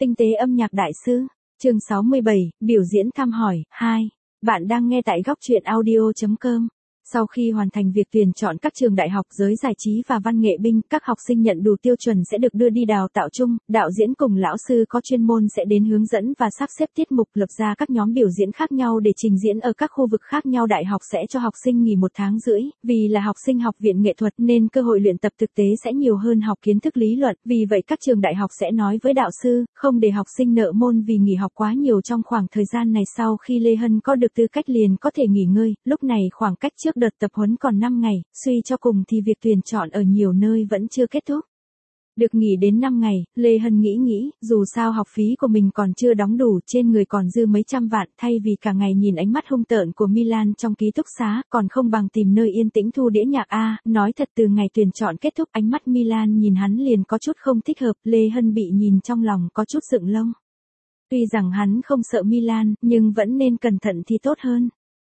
Tinh tế âm nhạc đại sư, chương 67, biểu diễn thăm hỏi, 2. Bạn đang nghe tại góc truyện audio.com. Sau khi hoàn thành việc tuyển chọn các trường đại học giới giải trí và văn nghệ binh, các học sinh nhận đủ tiêu chuẩn sẽ được đưa đi đào tạo chung, đạo diễn cùng lão sư có chuyên môn sẽ đến hướng dẫn và sắp xếp tiết mục, lập ra các nhóm biểu diễn khác nhau để trình diễn ở các khu vực khác nhau. Đại học sẽ cho học sinh nghỉ 1 tháng rưỡi, vì là học sinh học viện nghệ thuật nên cơ hội luyện tập thực tế sẽ nhiều hơn học kiến thức lý luận, vì vậy các trường đại học sẽ nói với đạo sư, không để học sinh nợ môn vì nghỉ học quá nhiều trong khoảng thời gian này. Sau khi Lê Hân có được tư cách liền có thể nghỉ ngơi, lúc này khoảng cách trước đợt tập huấn còn 5 ngày, suy cho cùng thì việc tuyển chọn ở nhiều nơi vẫn chưa kết thúc. Được nghỉ đến 5 ngày, Lê Hân nghĩ, dù sao học phí của mình còn chưa đóng đủ, trên người còn dư mấy trăm vạn, thay vì cả ngày nhìn ánh mắt hung tợn của Milan trong ký túc xá, còn không bằng tìm nơi yên tĩnh thu đĩa nhạc a. Nói thật, từ ngày tuyển chọn kết thúc, ánh mắt Milan nhìn hắn liền có chút không thích hợp, Lê Hân bị nhìn trong lòng có chút dựng lông. Tuy rằng hắn không sợ Milan, nhưng vẫn nên cẩn thận thì tốt hơn.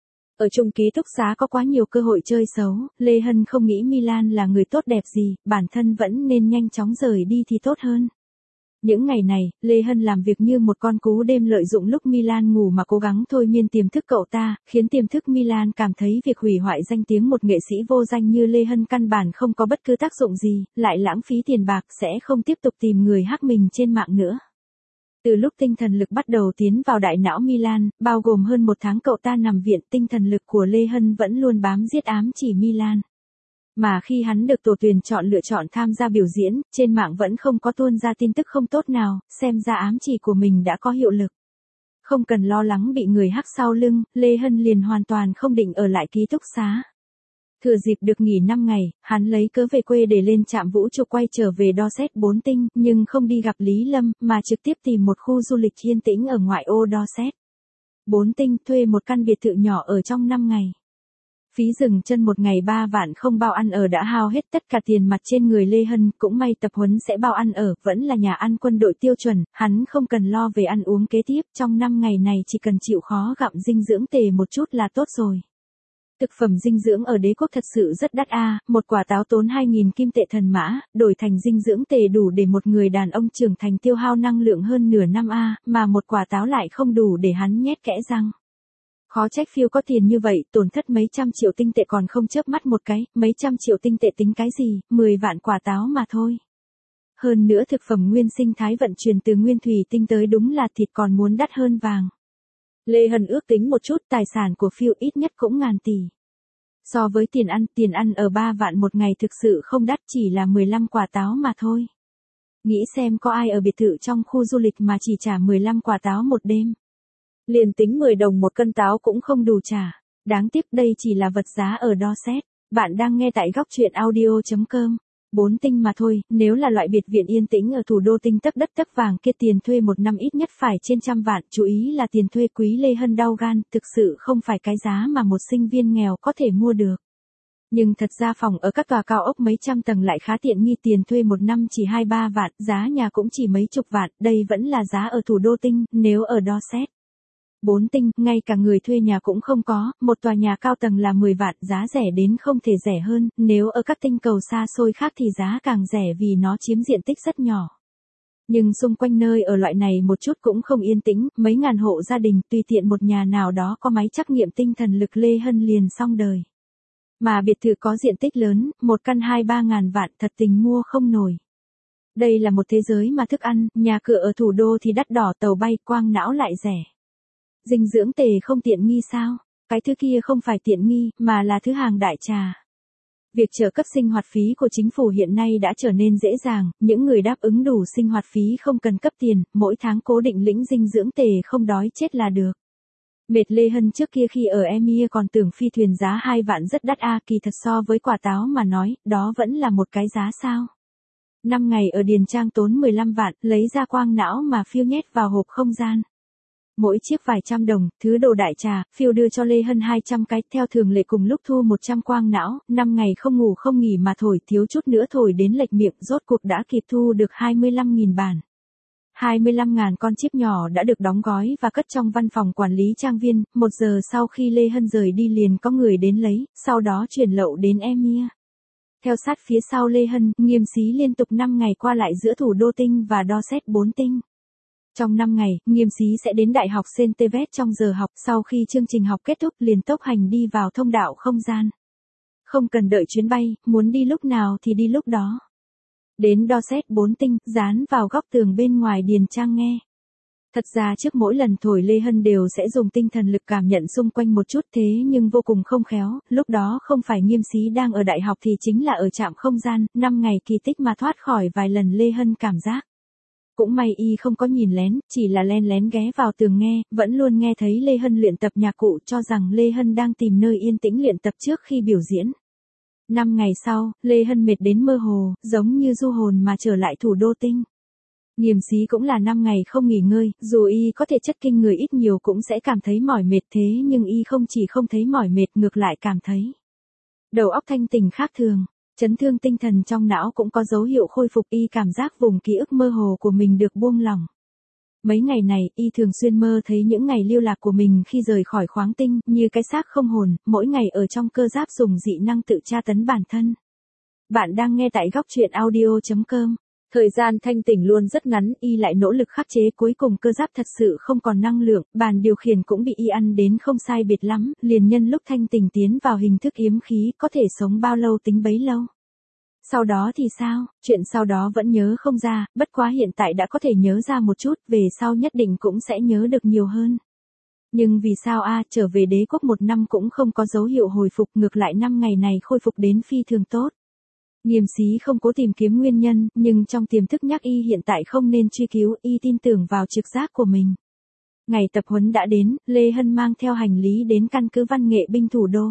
Ở chung ký túc xá có quá nhiều cơ hội chơi xấu, Lê Hân không nghĩ Milan là người tốt đẹp gì, bản thân vẫn nên nhanh chóng rời đi thì tốt hơn. Những ngày này, Lê Hân làm việc như một con cú đêm, lợi dụng lúc Milan ngủ mà cố gắng thôi miên tiềm thức cậu ta, khiến tiềm thức Milan cảm thấy việc hủy hoại danh tiếng một nghệ sĩ vô danh như Lê Hân căn bản không có bất cứ tác dụng gì, lại lãng phí tiền bạc, sẽ không tiếp tục tìm người hack mình trên mạng nữa. Từ lúc tinh thần lực bắt đầu tiến vào đại não Milan, bao gồm hơn 1 tháng cậu ta nằm viện, tinh thần lực của Lê Hân vẫn luôn bám giết ám chỉ Milan. Mà khi hắn được tổ tuyển chọn lựa chọn tham gia biểu diễn, trên mạng vẫn không có tuôn ra tin tức không tốt nào, xem ra ám chỉ của mình đã có hiệu lực. Không cần lo lắng bị người hack sau lưng, Lê Hân liền hoàn toàn không định ở lại ký túc xá. Thừa dịp được nghỉ 5 ngày, hắn lấy cớ về quê để lên trạm vũ trụ quay trở về Dorset 4 Tinh, nhưng không đi gặp Lý Lâm, mà trực tiếp tìm một khu du lịch yên tĩnh ở ngoại ô Dorset 4 Tinh, thuê một căn biệt thự nhỏ ở trong 5 ngày. Phí dừng chân 1 ngày 3 vạn không bao ăn ở đã hao hết tất cả tiền mặt trên người Lê Hân, cũng may tập huấn sẽ bao ăn ở, vẫn là nhà ăn quân đội tiêu chuẩn, hắn không cần lo về ăn uống kế tiếp, trong 5 ngày này chỉ cần chịu khó gặm dinh dưỡng tề một chút là tốt rồi. Thực phẩm dinh dưỡng ở đế quốc thật sự rất đắt a, một quả táo tốn 2.000 kim tệ thần mã, đổi thành dinh dưỡng tề đủ để một người đàn ông trưởng thành tiêu hao năng lượng hơn nửa năm a, mà một quả táo lại không đủ để hắn nhét kẽ răng. Khó trách Phiêu có tiền như vậy, tổn thất mấy trăm triệu tinh tệ còn không chớp mắt một cái, mấy trăm triệu tinh tệ tính cái gì, 10 vạn quả táo mà thôi. Hơn nữa thực phẩm nguyên sinh thái vận chuyển từ Nguyên Thủy Tinh tới, đúng là thịt còn muốn đắt hơn vàng. Lê Hân ước tính một chút, tài sản của Phiêu ít nhất cũng ngàn tỷ. So với tiền ăn ở 3 vạn một ngày thực sự không đắt, chỉ là 15 quả táo mà thôi. Nghĩ xem có ai ở biệt thự trong khu du lịch mà chỉ trả 15 quả táo một đêm. Liền tính 10 đồng một cân táo cũng không đủ trả. Đáng tiếc đây chỉ là vật giá ở Dorset. Bạn đang nghe tại góc truyện audio.com. 4 Tinh mà thôi, nếu là loại biệt viện yên tĩnh ở thủ đô tinh tấc đất tấc vàng kia, tiền thuê 1 năm ít nhất phải trên trăm vạn, chú ý là tiền thuê quý. Lê Hân đau gan, thực sự không phải cái giá mà một sinh viên nghèo có thể mua được. Nhưng thật ra phòng ở các tòa cao ốc mấy trăm tầng lại khá tiện nghi, tiền thuê 1 năm chỉ 2-3 vạn, giá nhà cũng chỉ mấy chục vạn, đây vẫn là giá ở thủ đô tinh, nếu ở Dorset 4 Tinh, ngay cả người thuê nhà cũng không có, một tòa nhà cao tầng là 10 vạn, giá rẻ đến không thể rẻ hơn, nếu ở các tinh cầu xa xôi khác thì giá càng rẻ vì nó chiếm diện tích rất nhỏ. Nhưng xung quanh nơi ở loại này một chút cũng không yên tĩnh, mấy ngàn hộ gia đình, tùy tiện một nhà nào đó có máy trắc nghiệm tinh thần lực Lê Hân liền xong đời. Mà biệt thự có diện tích lớn, một căn 2-3 ngàn vạn, thật tình mua không nổi. Đây là một thế giới mà thức ăn, nhà cửa ở thủ đô thì đắt đỏ, tàu bay, quang não lại rẻ. Dinh dưỡng tề không tiện nghi sao? Cái thứ kia không phải tiện nghi, mà là thứ hàng đại trà. Việc trợ cấp sinh hoạt phí của chính phủ hiện nay đã trở nên dễ dàng, những người đáp ứng đủ sinh hoạt phí không cần cấp tiền, mỗi tháng cố định lĩnh dinh dưỡng tề, không đói chết là được. Mệt. Lê Hân trước kia khi ở Emir còn tưởng phi thuyền giá 2 vạn rất đắt a, kỳ thật so với quả táo mà nói, đó vẫn là một cái giá sao. 5 ngày ở Điền Trang tốn 15 vạn, lấy ra quang não mà Phiêu nhét vào hộp không gian. Mỗi chiếc vài trăm đồng, thứ đồ đại trà, Phiêu đưa cho Lê Hân 200 cái, theo thường lệ cùng lúc thu 100 quang não, 5 ngày không ngủ không nghỉ mà thổi, thiếu chút nữa thổi đến lệch miệng, rốt cuộc đã kịp thu được 25.000 bản. 25.000 con chip nhỏ đã được đóng gói và cất trong văn phòng quản lý trang viên, 1 giờ sau khi Lê Hân rời đi liền có người đến lấy, sau đó chuyển lậu đến Emir. Theo sát phía sau Lê Hân, nghiêm xí liên tục 5 ngày qua lại giữa thủ đô tinh và Dorset 4 Tinh. Trong 5 ngày, Nghiêm Xí sẽ đến Đại học Centevet trong giờ học, sau khi chương trình học kết thúc liền tốc hành đi vào thông đạo không gian. Không cần đợi chuyến bay, muốn đi lúc nào thì đi lúc đó. Đến Dorset 4 tinh, dán vào góc tường bên ngoài điền trang nghe. Thật ra trước mỗi lần thổi Lê Hân đều sẽ dùng tinh thần lực cảm nhận xung quanh một chút thế nhưng vô cùng không khéo, lúc đó không phải Nghiêm Xí đang ở đại học thì chính là ở trạm không gian, 5 ngày kỳ tích mà thoát khỏi vài lần Lê Hân cảm giác. Cũng may y không có nhìn lén, chỉ là len lén ghé vào tường nghe, vẫn luôn nghe thấy Lê Hân luyện tập nhạc cụ cho rằng Lê Hân đang tìm nơi yên tĩnh luyện tập trước khi biểu diễn. 5 ngày sau, Lê Hân mệt đến mơ hồ, giống như du hồn mà trở lại thủ đô tinh. Nghiêm Xí cũng là 5 ngày không nghỉ ngơi, dù y có thể chất kinh người ít nhiều cũng sẽ cảm thấy mỏi mệt thế nhưng y không chỉ không thấy mỏi mệt ngược lại cảm thấy đầu óc thanh tỉnh khác thường. Chấn thương tinh thần trong não cũng có dấu hiệu khôi phục y cảm giác vùng ký ức mơ hồ của mình được buông lỏng. Mấy ngày này, y thường xuyên mơ thấy những ngày lưu lạc của mình khi rời khỏi khoáng tinh, như cái xác không hồn, mỗi ngày ở trong cơ giáp dùng dị năng tự tra tấn bản thân. Bạn đang nghe tại góc truyện audio.com. Thời gian thanh tỉnh luôn rất ngắn, y lại nỗ lực khắc chế cuối cùng cơ giáp thật sự không còn năng lượng, bàn điều khiển cũng bị y ăn đến không sai biệt lắm, liền nhân lúc thanh tỉnh tiến vào hình thức yếm khí, có thể sống bao lâu tính bấy lâu. Sau đó thì sao, chuyện sau đó vẫn nhớ không ra, bất quá hiện tại đã có thể nhớ ra một chút, về sau nhất định cũng sẽ nhớ được nhiều hơn. Nhưng vì sao trở về đế quốc 1 năm cũng không có dấu hiệu hồi phục, ngược lại 5 ngày này khôi phục đến phi thường tốt. Nghiêm Xí không cố tìm kiếm nguyên nhân, nhưng trong tiềm thức nhắc y hiện tại không nên truy cứu, y tin tưởng vào trực giác của mình. Ngày tập huấn đã đến, Lê Hân mang theo hành lý đến căn cứ văn nghệ binh thủ đô.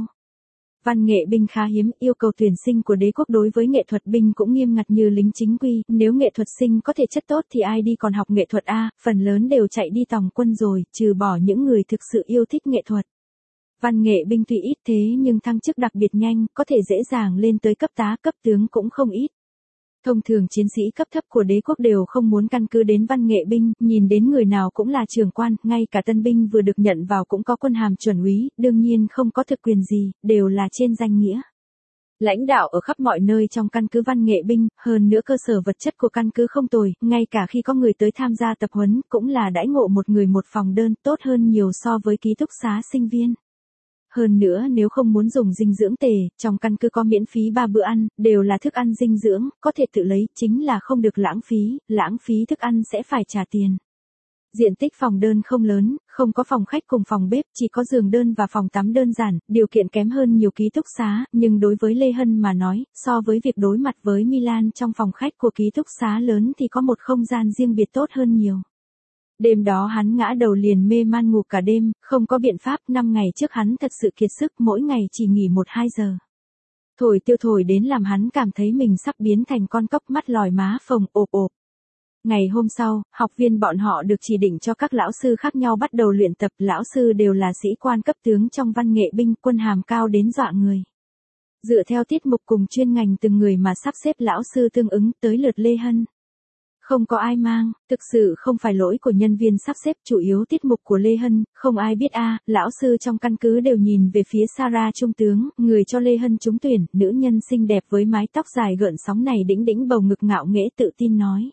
Văn nghệ binh khá hiếm, yêu cầu tuyển sinh của đế quốc đối với nghệ thuật binh cũng nghiêm ngặt như lính chính quy, nếu nghệ thuật sinh có thể chất tốt thì ai đi còn học nghệ thuật phần lớn đều chạy đi tòng quân rồi, trừ bỏ những người thực sự yêu thích nghệ thuật. Văn nghệ binh tuy ít thế nhưng thăng chức đặc biệt nhanh, có thể dễ dàng lên tới cấp tá, cấp tướng cũng không ít. Thông thường chiến sĩ cấp thấp của đế quốc đều không muốn căn cứ đến văn nghệ binh, nhìn đến người nào cũng là trưởng quan, ngay cả tân binh vừa được nhận vào cũng có quân hàm chuẩn úy, đương nhiên không có thực quyền gì, đều là trên danh nghĩa. Lãnh đạo ở khắp mọi nơi trong căn cứ văn nghệ binh, hơn nữa cơ sở vật chất của căn cứ không tồi, ngay cả khi có người tới tham gia tập huấn cũng là đãi ngộ một người một phòng đơn, tốt hơn nhiều so với ký túc xá sinh viên. Hơn nữa nếu không muốn dùng dinh dưỡng tề, trong căn cứ có miễn phí 3 bữa ăn, đều là thức ăn dinh dưỡng, có thể tự lấy, chính là không được lãng phí thức ăn sẽ phải trả tiền. Diện tích phòng đơn không lớn, không có phòng khách cùng phòng bếp, chỉ có giường đơn và phòng tắm đơn giản, điều kiện kém hơn nhiều ký túc xá, nhưng đối với Lê Hân mà nói, so với việc đối mặt với Milan trong phòng khách của ký túc xá lớn thì có một không gian riêng biệt tốt hơn nhiều. Đêm đó hắn ngã đầu liền mê man ngủ cả đêm, không có biện pháp, 5 ngày trước hắn thật sự kiệt sức, mỗi ngày chỉ nghỉ 1-2 giờ. Thổi tiêu thổi đến làm hắn cảm thấy mình sắp biến thành con cóc, mắt lòi má phồng ộp ộp. Ngày hôm sau, học viên bọn họ được chỉ định cho các lão sư khác nhau bắt đầu luyện tập, lão sư đều là sĩ quan cấp tướng trong văn nghệ binh, quân hàm cao đến dọa người. Dựa theo tiết mục cùng chuyên ngành từng người mà sắp xếp lão sư tương ứng, tới lượt Lê Hân. Không có ai mang, thực sự không phải lỗi của nhân viên sắp xếp, chủ yếu tiết mục của Lê Hân, không ai biết lão sư trong căn cứ đều nhìn về phía Sarah trung tướng, người cho Lê Hân trúng tuyển, nữ nhân xinh đẹp với mái tóc dài gợn sóng này đĩnh đĩnh bầu ngực ngạo nghễ tự tin nói.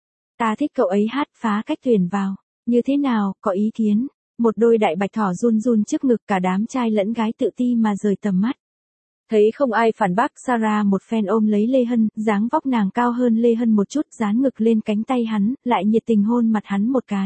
Ta thích cậu ấy hát phá cách tuyển vào, như thế nào, có ý kiến? Một đôi đại bạch thỏ run run trước ngực, cả đám trai lẫn gái tự ti mà rời tầm mắt. Thấy không ai phản bác, Sarah một phen ôm lấy Lê Hân, dáng vóc nàng cao hơn Lê Hân một chút, dán ngực lên cánh tay hắn, lại nhiệt tình hôn mặt hắn một cái.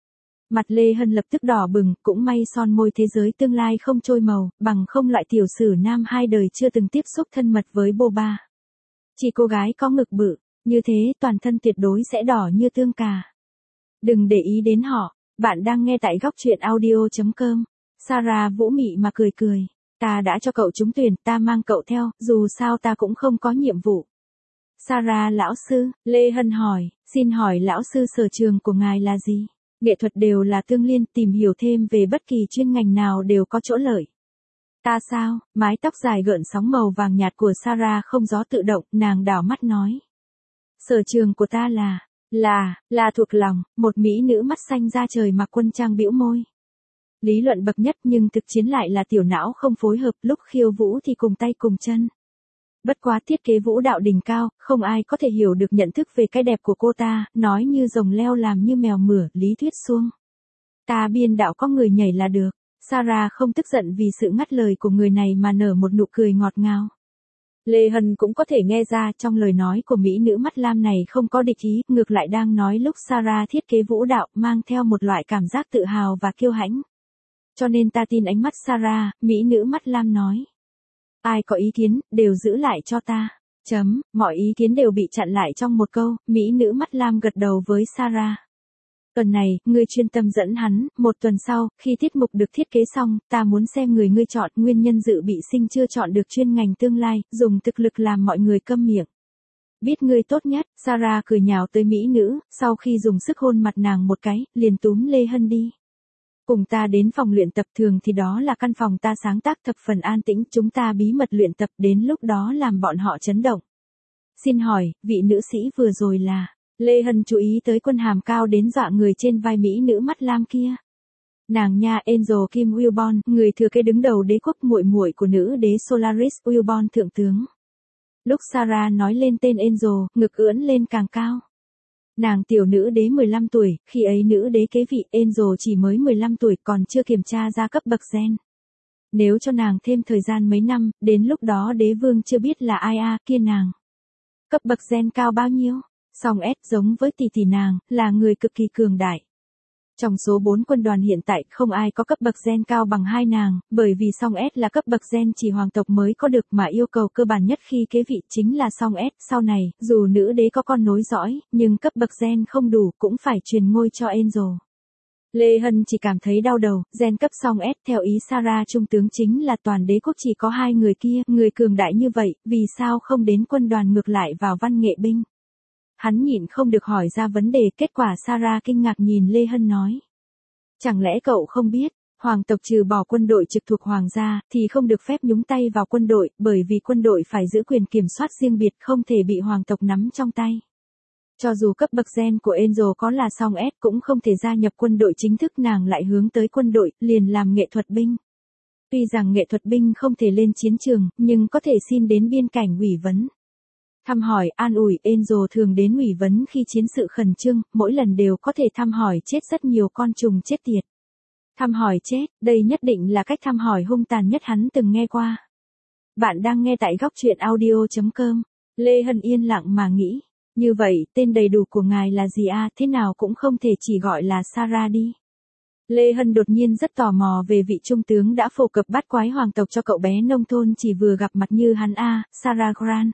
Mặt Lê Hân lập tức đỏ bừng, cũng may son môi thế giới tương lai không trôi màu, bằng không loại tiểu sử nam 2 đời chưa từng tiếp xúc thân mật với boba. Chỉ cô gái có ngực bự, như thế toàn thân tuyệt đối sẽ đỏ như tương cà. Đừng để ý đến họ, bạn đang nghe tại góc truyện audio.com. Sarah vũ mị mà cười cười. Ta đã cho cậu trúng tuyển, ta mang cậu theo, dù sao ta cũng không có nhiệm vụ. Sarah lão sư, Lê Hân hỏi, xin hỏi lão sư sở trường của ngài là gì? Nghệ thuật đều là tương liên, tìm hiểu thêm về bất kỳ chuyên ngành nào đều có chỗ lợi. Ta sao? Mái tóc dài gợn sóng màu vàng nhạt của Sarah không gió tự động, nàng đảo mắt nói. Sở trường của ta là thuộc lòng, một mỹ nữ mắt xanh da trời mặc quân trang bĩu môi. Lý luận bậc nhất nhưng thực chiến lại là tiểu não không phối hợp, lúc khiêu vũ thì cùng tay cùng chân. Bất quá thiết kế vũ đạo đỉnh cao, không ai có thể hiểu được nhận thức về cái đẹp của cô ta, nói như rồng leo làm như mèo mửa, lý thuyết suông. Ta biên đạo có người nhảy là được. Sarah không tức giận vì sự ngắt lời của người này mà nở một nụ cười ngọt ngào. Lê Hân cũng có thể nghe ra trong lời nói của mỹ nữ mắt lam này không có địch ý, ngược lại đang nói lúc Sarah thiết kế vũ đạo mang theo một loại cảm giác tự hào và kiêu hãnh. Cho nên ta tin ánh mắt Sarah, mỹ nữ mắt lam nói. Ai có ý kiến, đều giữ lại cho ta. Mọi ý kiến đều bị chặn lại trong một câu, mỹ nữ mắt lam gật đầu với Sarah. Tuần này, ngươi chuyên tâm dẫn hắn, một tuần sau, khi tiết mục được thiết kế xong, ta muốn xem người ngươi chọn, nguyên nhân dự bị sinh chưa chọn được chuyên ngành tương lai, dùng thực lực làm mọi người câm miệng. Biết ngươi tốt nhất, Sarah cười nhào tới mỹ nữ, sau khi dùng sức hôn mặt nàng một cái, liền túm Lê Hân đi. Cùng ta đến phòng luyện tập, thường thì đó là căn phòng ta sáng tác thập phần an tĩnh, chúng ta bí mật luyện tập, đến lúc đó làm bọn họ chấn động. Xin hỏi, vị nữ sĩ vừa rồi là... Lê Hân chú ý tới quân hàm cao đến dọa người trên vai mỹ nữ mắt lam kia. Nàng nha, Angel Kim Wilborn, người thừa kế đứng đầu đế quốc, muội muội của nữ đế Solaris Wilborn thượng tướng. Lúc Sarah nói lên tên Angel, ngực ưỡn lên càng cao. Nàng tiểu nữ đế 15 tuổi, khi ấy nữ đế kế vị, Angel chỉ mới 15 tuổi, còn chưa kiểm tra ra cấp bậc gen. Nếu cho nàng thêm thời gian mấy năm, đến lúc đó đế vương chưa biết là ai kia nàng. Cấp bậc gen cao bao nhiêu? Song S giống với tỷ tỷ nàng, là người cực kỳ cường đại. Trong số 4 quân đoàn hiện tại, không ai có cấp bậc gen cao bằng hai nàng, bởi vì Song S là cấp bậc gen chỉ hoàng tộc mới có được, mà yêu cầu cơ bản nhất khi kế vị chính là Song S. Sau này, dù nữ đế có con nối dõi, nhưng cấp bậc gen không đủ, cũng phải truyền ngôi cho Angel. Lê Hân chỉ cảm thấy đau đầu, gen cấp Song S theo ý Sarah trung tướng chính là toàn đế quốc chỉ có hai người kia, người cường đại như vậy, vì sao không đến quân đoàn ngược lại vào văn nghệ binh? Hắn nhịn không được hỏi ra vấn đề, kết quả Sarah kinh ngạc nhìn Lê Hân nói. Chẳng lẽ cậu không biết, hoàng tộc trừ bỏ quân đội trực thuộc hoàng gia, thì không được phép nhúng tay vào quân đội, bởi vì quân đội phải giữ quyền kiểm soát riêng biệt, không thể bị hoàng tộc nắm trong tay. Cho dù cấp bậc gen của Angel có là Song S cũng không thể gia nhập quân đội chính thức, nàng lại hướng tới quân đội, liền làm nghệ thuật binh. Tuy rằng nghệ thuật binh không thể lên chiến trường, nhưng có thể xin đến biên cảnh ủy vấn. Thăm hỏi, an ủi, Angel thường đến ủy vấn khi chiến sự khẩn trương, mỗi lần đều có thể thăm hỏi chết rất nhiều con trùng chết tiệt. Thăm hỏi chết, đây nhất định là cách thăm hỏi hung tàn nhất hắn từng nghe qua. Bạn đang nghe tại góc truyện audio.com. Lê Hân yên lặng mà nghĩ. Như vậy, tên đầy đủ của ngài là gì thế nào cũng không thể chỉ gọi là Sarah đi. Lê Hân đột nhiên rất tò mò về vị trung tướng đã phổ cập bát quái hoàng tộc cho cậu bé nông thôn chỉ vừa gặp mặt như hắn Sarah Grant.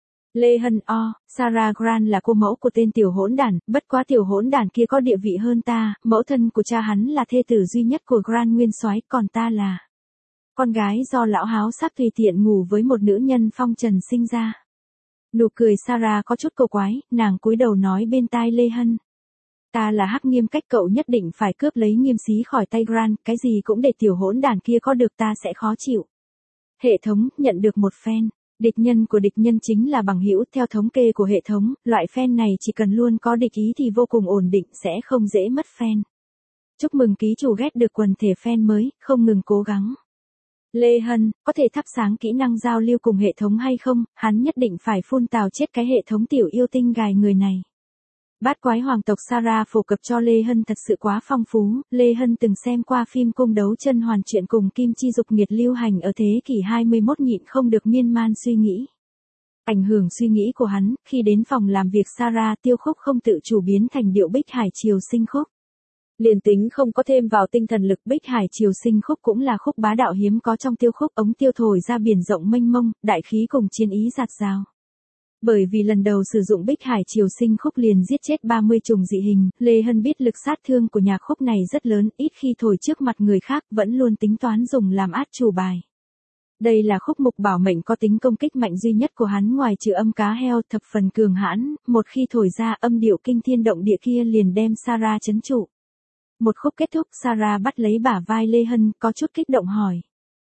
Lê Hân Sarah Grant là cô mẫu của tên tiểu hỗn đản, bất quá tiểu hỗn đản kia có địa vị hơn ta, mẫu thân của cha hắn là thê tử duy nhất của Grant nguyên soái, còn ta là con gái do lão háo sắc tùy tiện ngủ với một nữ nhân phong trần sinh ra. Nụ cười Sarah có chút cổ quái, nàng cúi đầu nói bên tai Lê Hân. Ta là Hắc Nghiêm Cách, cậu nhất định phải cướp lấy Nghiêm Xí khỏi tay Grant, cái gì cũng để tiểu hỗn đản kia có được, ta sẽ khó chịu. Hệ thống, nhận được một fan. Địch nhân của địch nhân chính là bằng hữu, theo thống kê của hệ thống, loại fan này chỉ cần luôn có địch ý thì vô cùng ổn định, sẽ không dễ mất fan. Chúc mừng ký chủ ghét được quần thể fan mới, không ngừng cố gắng. Lê Hân, có thể thắp sáng kỹ năng giao lưu cùng hệ thống hay không, hắn nhất định phải phun tào chết cái hệ thống tiểu yêu tinh gài người này. Bát quái hoàng tộc Sarah phổ cập cho Lê Hân thật sự quá phong phú, Lê Hân từng xem qua phim Cung đấu chân hoàn truyện cùng Kim Chi Dục Nghiệt lưu hành ở thế kỷ 21, nhịn không được miên man suy nghĩ. Ảnh hưởng suy nghĩ của hắn, khi đến phòng làm việc Sarah tiêu khúc không tự chủ biến thành điệu Bích Hải Triều Sinh khúc. Liền tính không có thêm vào tinh thần lực, Bích Hải Triều Sinh khúc cũng là khúc bá đạo hiếm có trong tiêu khúc, ống tiêu thổi ra biển rộng mênh mông, đại khí cùng chiến ý dạt dào. Bởi vì lần đầu sử dụng Bích Hải Triều Sinh khúc liền giết chết 30 trùng dị hình, Lê Hân biết lực sát thương của nhạc khúc này rất lớn, ít khi thổi trước mặt người khác, vẫn luôn tính toán dùng làm át chủ bài. Đây là khúc mục bảo mệnh có tính công kích mạnh duy nhất của hắn ngoài trừ âm cá heo, thập phần cường hãn, một khi thổi ra âm điệu kinh thiên động địa kia liền đem Sarah trấn trụ. Một khúc kết thúc, Sarah bắt lấy bả vai Lê Hân, có chút kích động hỏi.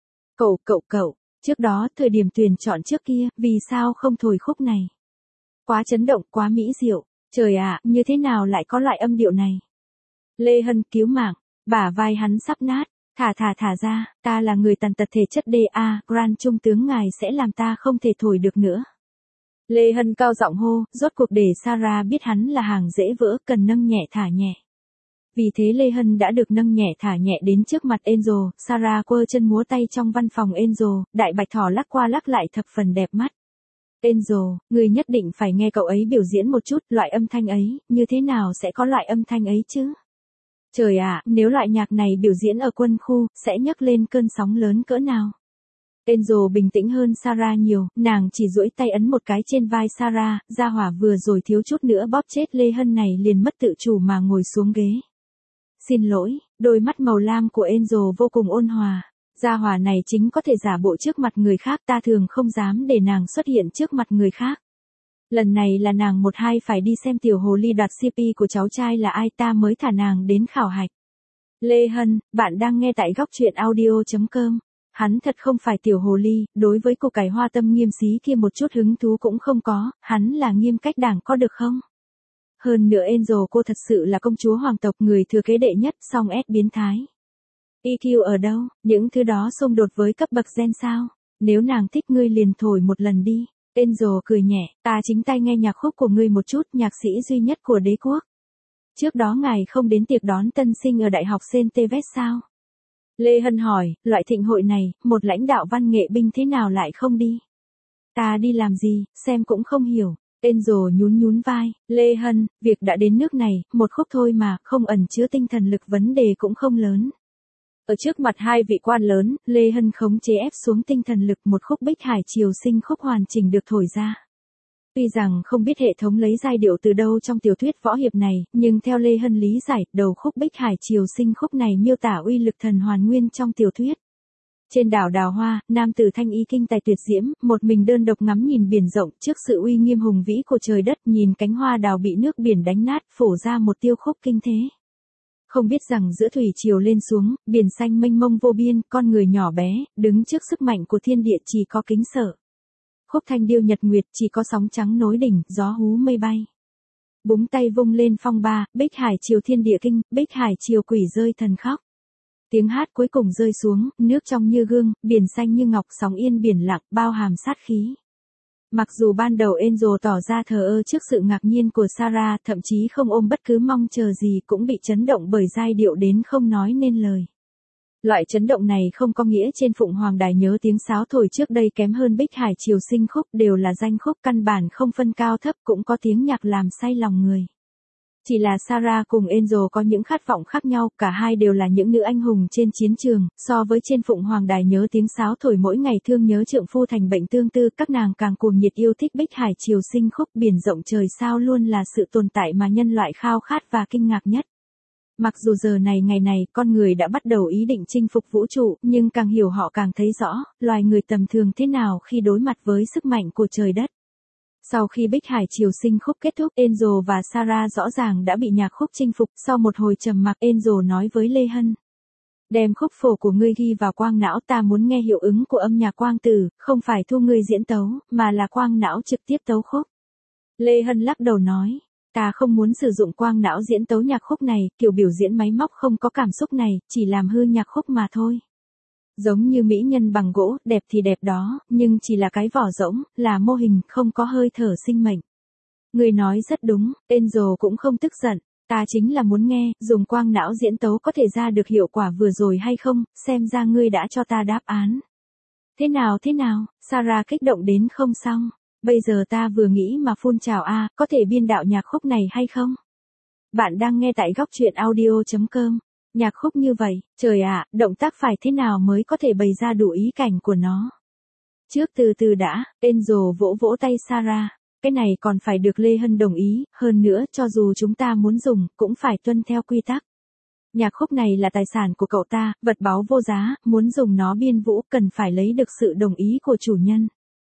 Cậu, trước đó, thời điểm tuyển chọn trước kia, vì sao không thổi khúc này? Quá chấn động, quá mỹ diệu, trời ạ, như thế nào lại có loại âm điệu này? Lê Hân cứu mạng, bả vai hắn sắp nát, Thả ra, ta là người tàn tật thể chất DA, Grand Trung tướng ngài sẽ làm ta không thể thổi được nữa. Lê Hân cao giọng hô, rốt cuộc để Sarah biết hắn là hàng dễ vỡ, cần nâng nhẹ thả nhẹ. Vì thế Lê Hân đã được nâng nhẹ thả nhẹ đến trước mặt Angel, Sarah quơ chân múa tay trong văn phòng Angel, đại bạch thỏ lắc qua lắc lại thập phần đẹp mắt. Angel, người nhất định phải nghe cậu ấy biểu diễn một chút, loại âm thanh ấy, như thế nào sẽ có loại âm thanh ấy chứ? Trời ạ, nếu loại nhạc này biểu diễn ở quân khu, sẽ nhấc lên cơn sóng lớn cỡ nào? Angel bình tĩnh hơn Sarah nhiều, nàng chỉ duỗi tay ấn một cái trên vai Sarah, gia hỏa vừa rồi thiếu chút nữa bóp chết Lê Hân này liền mất tự chủ mà ngồi xuống ghế. Xin lỗi, đôi mắt màu lam của Angel vô cùng ôn hòa. Gia hỏa này chính có thể giả bộ trước mặt người khác, ta thường không dám để nàng xuất hiện trước mặt người khác. Lần này là nàng một hai phải đi xem tiểu hồ ly đoạt CP của cháu trai là ai, ta mới thả nàng đến khảo hạch. Lê Hân, bạn đang nghe tại góc truyện audio.com. Hắn thật không phải tiểu hồ ly, đối với củ cải hoa tâm nghiêm xí kia một chút hứng thú cũng không có, hắn là nghiêm cách đảng có được không? Hơn nữa Angel cô thật sự là công chúa hoàng tộc, người thừa kế đệ nhất, song S biến thái. EQ ở đâu, những thứ đó xung đột với cấp bậc gen sao? Nếu nàng thích ngươi liền thổi một lần đi. Angel cười nhẹ, ta chính tay nghe nhạc khúc của ngươi một chút, nhạc sĩ duy nhất của đế quốc. Trước đó ngài không đến tiệc đón tân sinh ở Đại học Saint Teves sao? Lê Hân hỏi, loại thịnh hội này, một lãnh đạo văn nghệ binh thế nào lại không đi? Ta đi làm gì, xem cũng không hiểu. Angel nhún vai, Lê Hân, việc đã đến nước này, một khúc thôi mà, không ẩn chứa tinh thần lực, vấn đề cũng không lớn. Ở trước mặt hai vị quan lớn, Lê Hân khống chế ép xuống tinh thần lực, một khúc Bích Hải Triều Sinh khúc hoàn chỉnh được thổi ra. Tuy rằng không biết hệ thống lấy giai điệu từ đâu trong tiểu thuyết võ hiệp này, nhưng theo Lê Hân lý giải, đầu khúc Bích Hải Triều Sinh khúc này miêu tả uy lực thần hoàn nguyên trong tiểu thuyết. Trên đảo Đào Hoa, nam tử thanh ý kinh tài tuyệt diễm, một mình đơn độc ngắm nhìn biển rộng, trước sự uy nghiêm hùng vĩ của trời đất, nhìn cánh hoa đào bị nước biển đánh nát, phổ ra một tiêu khúc kinh thế. Không biết rằng giữa thủy triều lên xuống, biển xanh mênh mông vô biên, con người nhỏ bé, đứng trước sức mạnh của thiên địa chỉ có kính sợ. Khúc thanh điêu nhật nguyệt, chỉ có sóng trắng nối đỉnh, gió hú mây bay. Búng tay vung lên phong ba, Bích Hải Triều thiên địa kinh, Bích Hải Triều quỷ rơi thần khóc. Tiếng hát cuối cùng rơi xuống, nước trong như gương, biển xanh như ngọc, sóng yên biển lặng, bao hàm sát khí. Mặc dù ban đầu Angel tỏ ra thờ ơ trước sự ngạc nhiên của Sarah, thậm chí không ôm bất cứ mong chờ gì, cũng bị chấn động bởi giai điệu đến không nói nên lời. Loại chấn động này không có nghĩa trên Phụng Hoàng Đài nhớ tiếng sáo thổi trước đây kém hơn Bích Hải Triều Sinh khúc, đều là danh khúc căn bản không phân cao thấp, cũng có tiếng nhạc làm say lòng người. Chỉ là Sarah cùng Angel có những khát vọng khác nhau, cả hai đều là những nữ anh hùng trên chiến trường, so với trên Phụng Hoàng Đài nhớ tiếng sáo thổi mỗi ngày thương nhớ trượng phu thành bệnh tương tư, các nàng càng cuồng nhiệt yêu thích Bích Hải Triều Sinh khúc, biển rộng trời sao luôn là sự tồn tại mà nhân loại khao khát và kinh ngạc nhất. Mặc dù giờ này ngày này, con người đã bắt đầu ý định chinh phục vũ trụ, nhưng càng hiểu họ càng thấy rõ, loài người tầm thường thế nào khi đối mặt với sức mạnh của trời đất. Sau khi Bích Hải Triều Sinh khúc kết thúc, Angel và Sarah rõ ràng đã bị nhạc khúc chinh phục, sau một hồi trầm mặc, Angel nói với Lê Hân. Đem khúc phổ của ngươi ghi vào quang não, ta muốn nghe hiệu ứng của âm nhạc quang tử, không phải thu ngươi diễn tấu, mà là quang não trực tiếp tấu khúc. Lê Hân lắc đầu nói. Ta không muốn sử dụng quang não diễn tấu nhạc khúc này, kiểu biểu diễn máy móc không có cảm xúc này, chỉ làm hư nhạc khúc mà thôi. Giống như mỹ nhân bằng gỗ, đẹp thì đẹp đó, nhưng chỉ là cái vỏ rỗng, là mô hình, không có hơi thở sinh mệnh. Người nói rất đúng, Angel cũng không tức giận, ta chính là muốn nghe, dùng quang não diễn tấu có thể ra được hiệu quả vừa rồi hay không, xem ra ngươi đã cho ta đáp án. Thế nào, Sarah kích động đến không xong. Bây giờ ta vừa nghĩ mà phun trào có thể biên đạo nhạc khúc này hay không? Bạn đang nghe tại góc truyện audio.com. Nhạc khúc như vậy, trời ạ, động tác phải thế nào mới có thể bày ra đủ ý cảnh của nó? Trước từ từ đã, Angel vỗ vỗ tay Sarah. Cái này còn phải được Lê Hân đồng ý, hơn nữa cho dù chúng ta muốn dùng, cũng phải tuân theo quy tắc. Nhạc khúc này là tài sản của cậu ta, vật báu vô giá, muốn dùng nó biên vũ cần phải lấy được sự đồng ý của chủ nhân.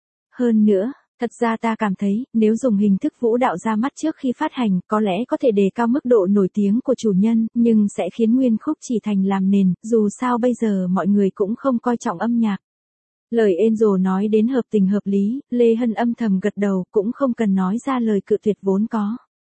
Hơn nữa, thật ra ta cảm thấy, nếu dùng hình thức vũ đạo ra mắt trước khi phát hành, có lẽ có thể đề cao mức độ nổi tiếng của chủ nhân, nhưng sẽ khiến nguyên khúc chỉ thành làm nền, dù sao bây giờ mọi người cũng không coi trọng âm nhạc. Lời Angel nói đến hợp tình hợp lý, Lê Hân âm thầm gật đầu, cũng không cần nói ra lời cự tuyệt vốn có.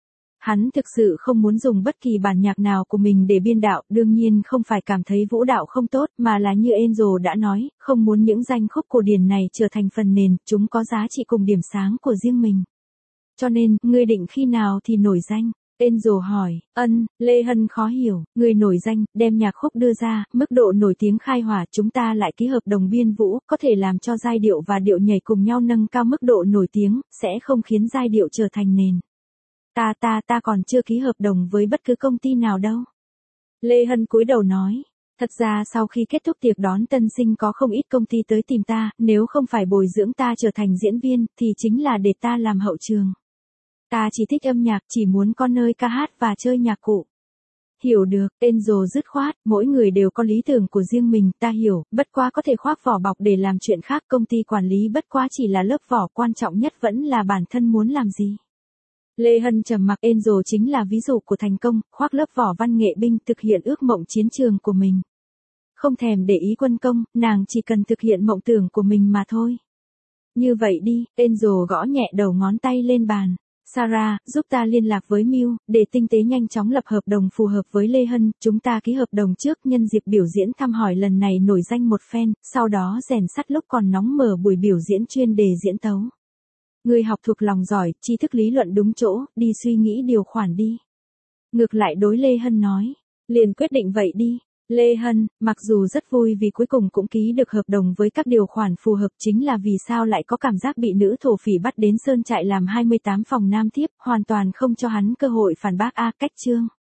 Hắn thực sự không muốn dùng bất kỳ bản nhạc nào của mình để biên đạo, đương nhiên không phải cảm thấy vũ đạo không tốt, mà là như Angel đã nói, không muốn những danh khúc cổ điển này trở thành phần nền, chúng có giá trị cùng điểm sáng của riêng mình. Cho nên, ngươi định khi nào thì nổi danh? Angel hỏi. Lê Hân khó hiểu, người nổi danh, đem nhạc khúc đưa ra, mức độ nổi tiếng khai hỏa, chúng ta lại ký hợp đồng biên vũ, có thể làm cho giai điệu và điệu nhảy cùng nhau nâng cao mức độ nổi tiếng, sẽ không khiến giai điệu trở thành nền. Ta còn chưa ký hợp đồng với bất cứ công ty nào đâu. Lê Hân cúi đầu nói. Thật ra sau khi kết thúc tiệc đón tân sinh có không ít công ty tới tìm ta, nếu không phải bồi dưỡng ta trở thành diễn viên, thì chính là để ta làm hậu trường. Ta chỉ thích âm nhạc, chỉ muốn có nơi ca hát và chơi nhạc cụ. Hiểu được, Angel dứt khoát, mỗi người đều có lý tưởng của riêng mình, ta hiểu, bất quá có thể khoác vỏ bọc để làm chuyện khác, công ty quản lý bất quá chỉ là lớp vỏ, quan trọng nhất vẫn là bản thân muốn làm gì. Lê Hân trầm mặc. Angel chính là ví dụ của thành công, khoác lớp vỏ văn nghệ binh, thực hiện ước mộng chiến trường của mình. Không thèm để ý quân công, nàng chỉ cần thực hiện mộng tưởng của mình mà thôi. Như vậy đi, Angel gõ nhẹ đầu ngón tay lên bàn. Sarah, giúp ta liên lạc với Miu, để tinh tế nhanh chóng lập hợp đồng phù hợp với Lê Hân, chúng ta ký hợp đồng trước nhân dịp biểu diễn thăm hỏi lần này nổi danh một phen, sau đó rèn sắt lúc còn nóng mở buổi biểu diễn chuyên đề diễn tấu. Người học thuộc lòng giỏi, tri thức lý luận đúng chỗ, đi suy nghĩ điều khoản đi. Ngược lại đối Lê Hân nói, liền quyết định vậy đi. Lê Hân, mặc dù rất vui vì cuối cùng cũng ký được hợp đồng với các điều khoản phù hợp, chính là vì sao lại có cảm giác bị nữ thổ phỉ bắt đến sơn trại làm 28 phòng nam thiếp, hoàn toàn không cho hắn cơ hội phản bác. Cách chương